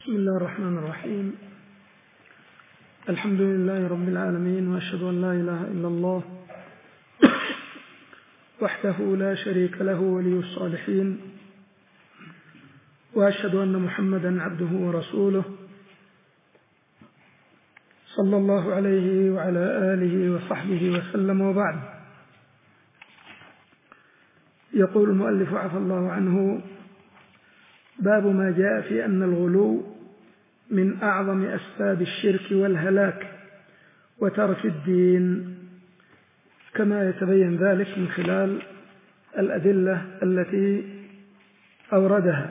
بسم الله الرحمن الرحيم. الحمد لله رب العالمين، وأشهد أن لا إله إلا الله وحده لا شريك له ولي الصالحين، وأشهد أن محمدا عبده ورسوله صلى الله عليه وعلى آله وصحبه وسلم، وبعد. يقول المؤلف عفى الله عنه: باب ما جاء في أن الغلو من أعظم أسباب الشرك والهلاك وترك الدين، كما يتبين ذلك من خلال الأدلة التي أوردها.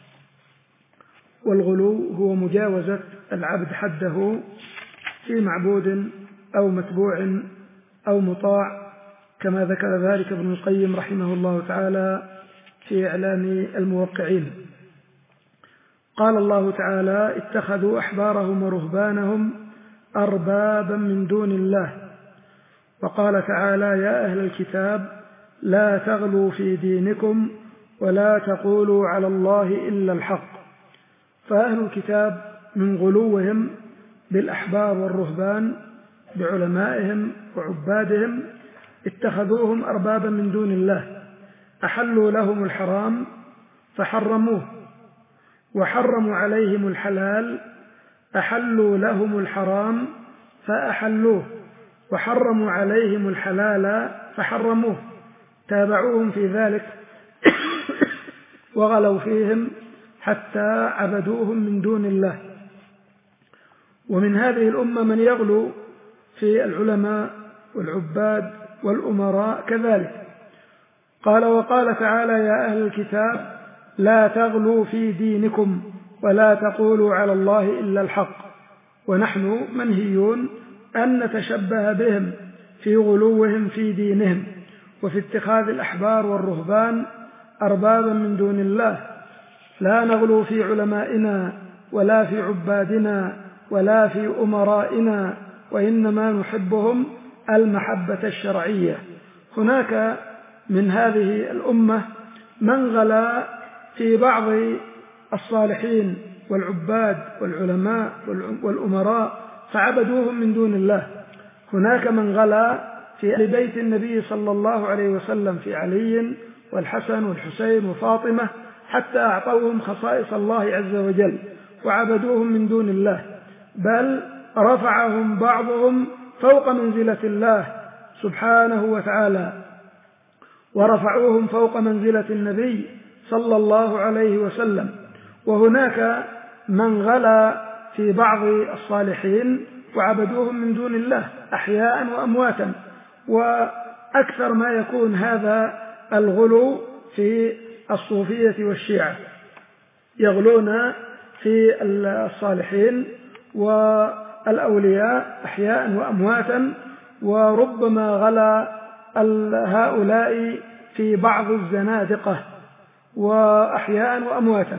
والغلو هو مجاوزة العبد حده في معبود أو متبوع أو مطاع، كما ذكر ذلك ابن القيم رحمه الله تعالى في إعلام الموقعين. قال الله تعالى: اتخذوا أحبارهم ورهبانهم أربابا من دون الله. وقال تعالى: يا أهل الكتاب لا تغلوا في دينكم ولا تقولوا على الله إلا الحق. فأهل الكتاب من غلوهم بالأحبار والرهبان بعلمائهم وعبادهم اتخذوهم أربابا من دون الله، أحلوا لهم الحرام فحرموه، وحرموا عليهم الحلال، أحلوا لهم الحرام فأحلوه، وحرموا عليهم الحلال فحرموه، تابعوهم في ذلك وغلوا فيهم حتى عبدوهم من دون الله. ومن هذه الأمة من يغلو في العلماء والعباد والأمراء كذلك. قال: وقال تعالى: يا أهل الكتاب لا تغلوا في دينكم ولا تقولوا على الله إلا الحق. ونحن منهيون أن نتشبه بهم في غلوهم في دينهم وفي اتخاذ الأحبار والرهبان أربابا من دون الله. لا نغلو في علمائنا ولا في عبادنا ولا في أمرائنا، وإنما نحبهم المحبة الشرعية. هناك من هذه الأمة من غلا في بعض الصالحين والعباد والعلماء والأمراء فعبدوهم من دون الله. هناك من غلا في أهل بيت النبي صلى الله عليه وسلم، في علي والحسن والحسين وفاطمة، حتى أعطوهم خصائص الله عز وجل وعبدوهم من دون الله، بل رفعهم بعضهم فوق منزلة الله سبحانه وتعالى، ورفعوهم فوق منزلة النبي صلى الله عليه وسلم. وهناك من غلا في بعض الصالحين وعبدوهم من دون الله أحياء وأمواتا. وأكثر ما يكون هذا الغلو في الصوفية والشيعة، يغلون في الصالحين والأولياء أحياء وأمواتا، وربما غلا هؤلاء في بعض الزنادقة وأحياء وأمواتا.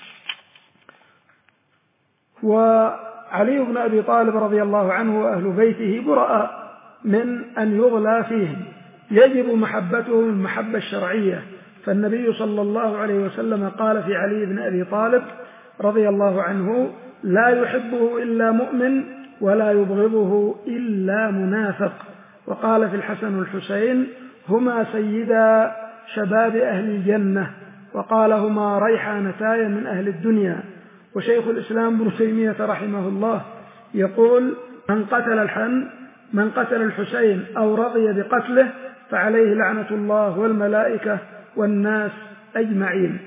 وعلي بن أبي طالب رضي الله عنه وأهل بيته براء من أن يغلى فيهم، يجب محبتهم المحبة الشرعية. فالنبي صلى الله عليه وسلم قال في علي بن أبي طالب رضي الله عنه: لا يحبه إلا مؤمن ولا يبغضه إلا منافق. وقال في الحسن والحسين: هما سيدا شباب أهل الجنة، وقال: هما ريحانتاي من أهل الدنيا. وشيخ الإسلام ابن تيمية رحمه الله يقول: من قتل الحسين أو رضي بقتله فعليه لعنة الله والملائكة والناس أجمعين.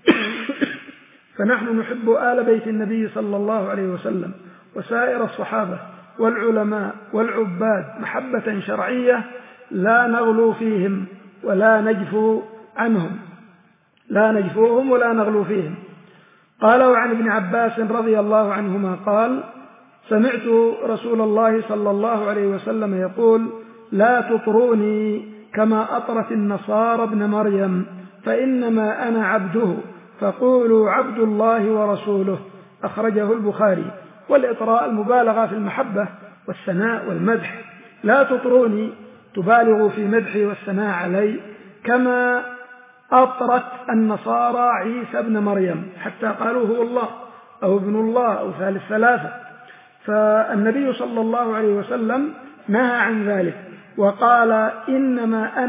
فنحن نحب آل بيت النبي صلى الله عليه وسلم وسائر الصحابة والعلماء والعباد محبة شرعية، لا نغلو فيهم ولا نجفو عنهم، لا نجفوهم ولا نغلو فيهم. قال: وعن ابن عباس رضي الله عنهما قال: سمعت رسول الله صلى الله عليه وسلم يقول: لا تطروني كما أطرت النصارى ابن مريم، فإنما أنا عبده، فقولوا عبد الله ورسوله. أخرجه البخاري. والإطراء المبالغة في المحبة والثناء والمدح. لا تطروني، تبالغوا في مدحي والثناء علي، كما أطرت النصارى عيسى ابن مريم حتى قالوا هو الله. أو ابن الله أو ثالث ثلاثة. فالنبي صلى الله عليه وسلم نهى عن ذلك وقال إنما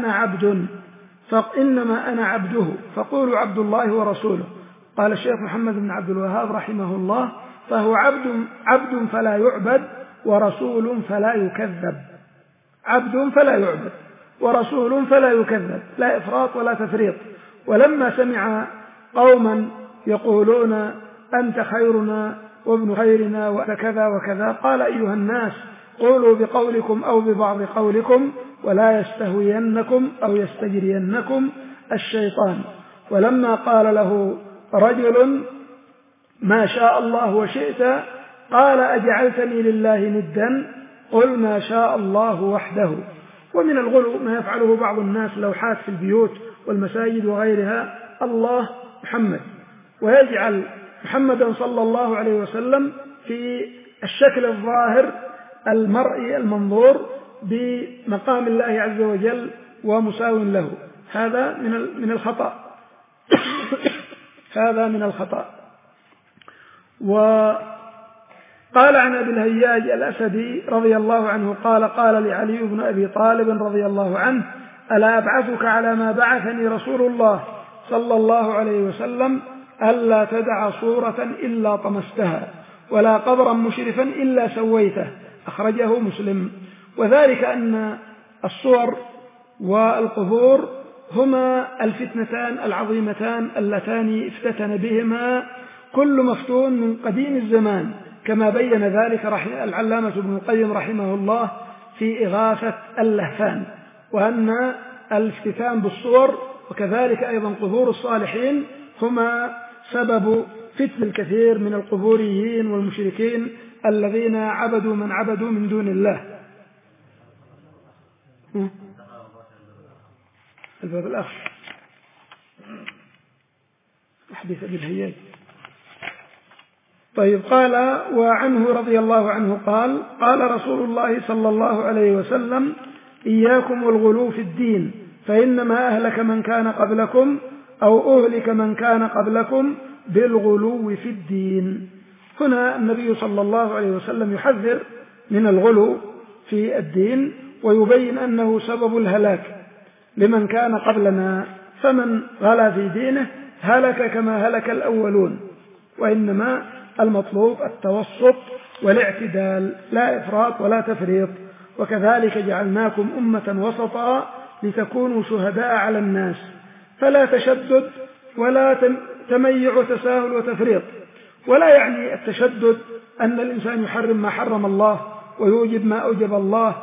أنا عبده فقولوا عبد الله ورسوله. قال الشيخ محمد بن عبد الوهاب رحمه الله فهو عبد فلا يعبد ورسول فلا يكذب. عبد فلا يعبد ورسول فلا يكذب، لا إفراط ولا تفريط. ولما سمع قوما يقولون أنت خيرنا وابن خيرنا وكذا وكذا قال أيها الناس قولوا بقولكم أو ببعض قولكم ولا يستهوينكم أو يستجرينكم الشيطان. ولما قال له رجل ما شاء الله وشئت قال أجعلتني لله ندا قل ما شاء الله وحده. ومن الغلو ما يفعله بعض الناس لوحات في البيوت والمساجد وغيرها الله محمد، ويجعل محمدا صلى الله عليه وسلم في الشكل الظاهر المرئي المنظور بمقام الله عز وجل ومساو له. هذا من الخطأ. هذا من الخطأ. وقال عن أبي الهياج الأسدي رضي الله عنه قال لعلي بن أبي طالب رضي الله عنه ألا أبعثك على ما بعثني رسول الله صلى الله عليه وسلم ألا تدع صورة إلا طمستها ولا قبرا مشرفا إلا سويته. أخرجه مسلم. وذلك أن الصور والقبور هما الفتنتان العظيمتان اللتان افتتن بهما كل مفتون من قديم الزمان، كما بين ذلك العلامة ابن القيم رحمه الله في إغاثة اللهفان. وأن الافتتان بالصور وكذلك أيضا قبور الصالحين هما سبب فتن الكثير من القبوريين والمشركين الذين عبدوا من عبدوا من دون الله. الباب الآخر حديث أبي الهياج. طيب قال وعنه رضي الله عنه قال رسول الله صلى الله عليه وسلم إياكم والغلو في الدين فإنما أهلك من كان قبلكم أو أهلك من كان قبلكم بالغلو في الدين. هنا النبي صلى الله عليه وسلم يحذر من الغلو في الدين ويبين أنه سبب الهلاك لمن كان قبلنا، فمن غلا في دينه هلك كما هلك الأولون. وإنما المطلوب التوسط والاعتدال، لا إفراط ولا تفريط. وكذلك جعلناكم أمة وسطا لتكونوا شهداء على الناس، فلا تشدد ولا تميع وتساهل وتفريط. ولا يعني التشدد أن الإنسان يحرم ما حرم الله ويوجب ما أوجب الله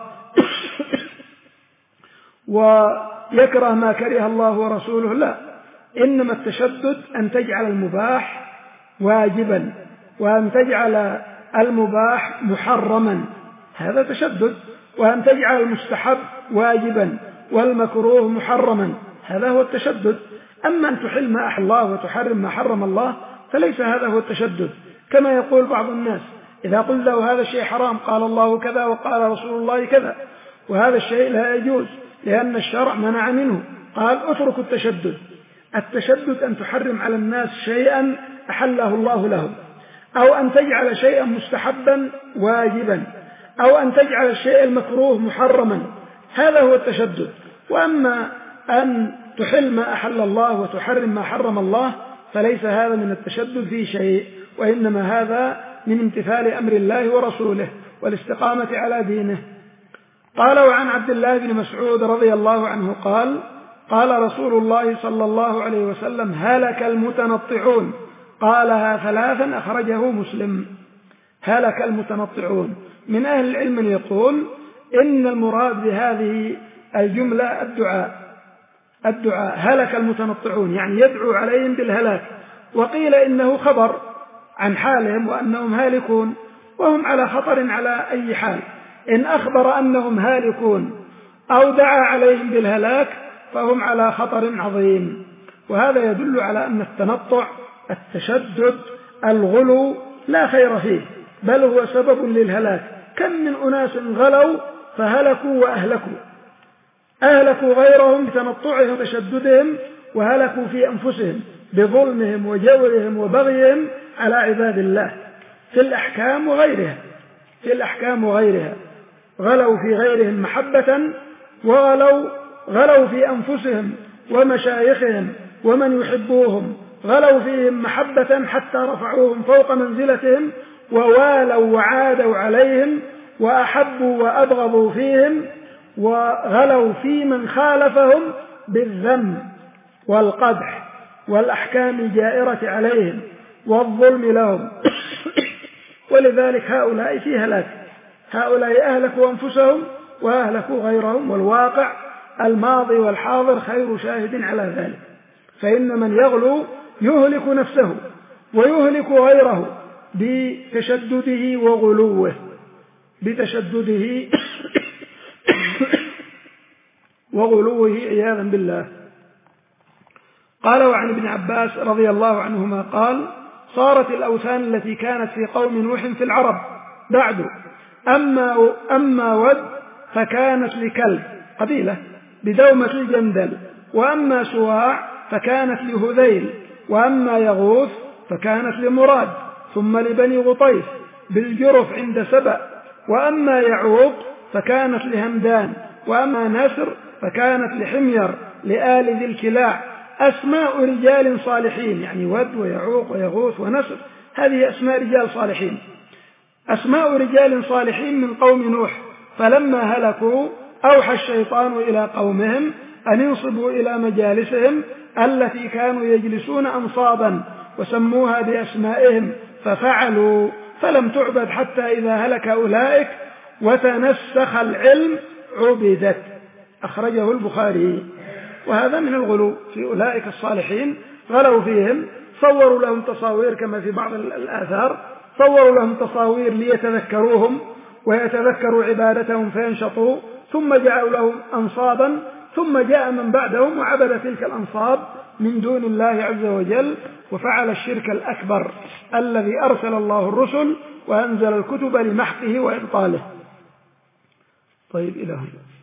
ويكره ما كره الله ورسوله، لا. إنما التشدد أن تجعل المباح واجبا وأن تجعل المباح محرما، هذا تشدد. وأن تجعل المستحب واجبا والمكروه محرما، هذا هو التشدد. أما أن تحل ما أحل الله وتحرم ما حرم الله فليس هذا هو التشدد. كما يقول بعض الناس إذا قل له هذا الشيء حرام قال الله كذا وقال رسول الله كذا، وهذا الشيء لا يجوز لأن الشرع منع منه، قال اترك التشدد. التشدد أن تحرم على الناس شيئا أحله الله لهم، أو أن تجعل شيئا مستحبا واجبا، أو أن تجعل الشيء المكروه محرما، هذا هو التشدد. وأما أن تحل ما أحل الله وتحرم ما حرم الله فليس هذا من التشدد في شيء، وإنما هذا من امتثال أمر الله ورسوله والاستقامة على دينه. قال وعن عبد الله بن مسعود رضي الله عنه قال رسول الله صلى الله عليه وسلم هلك المتنطعون، قالها ثلاثا أخرجه مسلم. هلك المتنطعون. من أهل العلم من يقول إن المراد بهذه الجملة الدعاء هلك المتنطعون، يعني يدعو عليهم بالهلاك. وقيل إنه خبر عن حالهم وأنهم هالكون، وهم على خطر على أي حال. إن أخبر أنهم هالكون أو دعا عليهم بالهلاك فهم على خطر عظيم. وهذا يدل على أن التنطع، التشدد، الغلو لا خير فيه، بل هو سبب للهلاك. كم من أناس غلوا فهلكوا وأهلكوا، أهلكوا غيرهم بتنطعهم وتشددهم، وهلكوا في أنفسهم بظلمهم وجورهم وبغيهم على عباد الله في الأحكام وغيرها، غلوا في غيرهم محبة، غلوا في أنفسهم ومشايخهم ومن يحبوهم، غلوا فيهم محبة حتى رفعوهم فوق منزلتهم، ووالوا وعادوا عليهم، وأحبوا وأبغضوا فيهم، وغلوا في من خالفهم بالذم والقدح والأحكام الجائرة عليهم والظلم لهم. ولذلك هؤلاء في هلاك، هؤلاء أهلكوا أنفسهم وأهلكوا غيرهم، والواقع الماضي والحاضر خير شاهد على ذلك. فإن من يغلو يهلك نفسه ويهلك غيره بتشدده وغلوه، وغلوه عياذا بالله. قال: وعن ابن عباس رضي الله عنهما قال: صارت الأوثان التي كانت في قوم نوح في العرب بعد أما ود فكانت لكلب قبيلة بدومة الجندل، وأما سواع فكانت لهذيل، وأما يغوث فكانت لمراد، ثم لبني غطيف بالجرف عند سبأ، وأما يعوق فكانت لهمدان، وأما نسر فكانت لحمير لآل ذي الكلاع. أسماء رجال صالحين، يعني ود ويعوق ويغوث ونسر، هذه أسماء رجال صالحين، أسماء رجال صالحين من قوم نوح. فلما هلكوا أوحى الشيطان إلى قومهم أن ينصبوا إلى مجالسهم التي كانوا يجلسون أنصابا، وسموها بأسمائهم، ففعلوا، فلم تعبد حتى إذا هلك أولئك وتنسخ العلم عبدت. أخرجه البخاري. وهذا من الغلو في أولئك الصالحين، غلوا فيهم، صوروا لهم تصاوير كما في بعض الآثار، صوروا لهم تصاوير ليتذكروهم ويتذكروا عبادتهم فينشطوا، ثم جعلوا لهم أنصابا، ثم جاء من بعدهم وعبد تلك الأنصاب من دون الله عز وجل، وفعل الشرك الأكبر الذي أرسل الله الرسل وأنزل الكتب لمحقه وإبطاله. طيب، إلى هنا.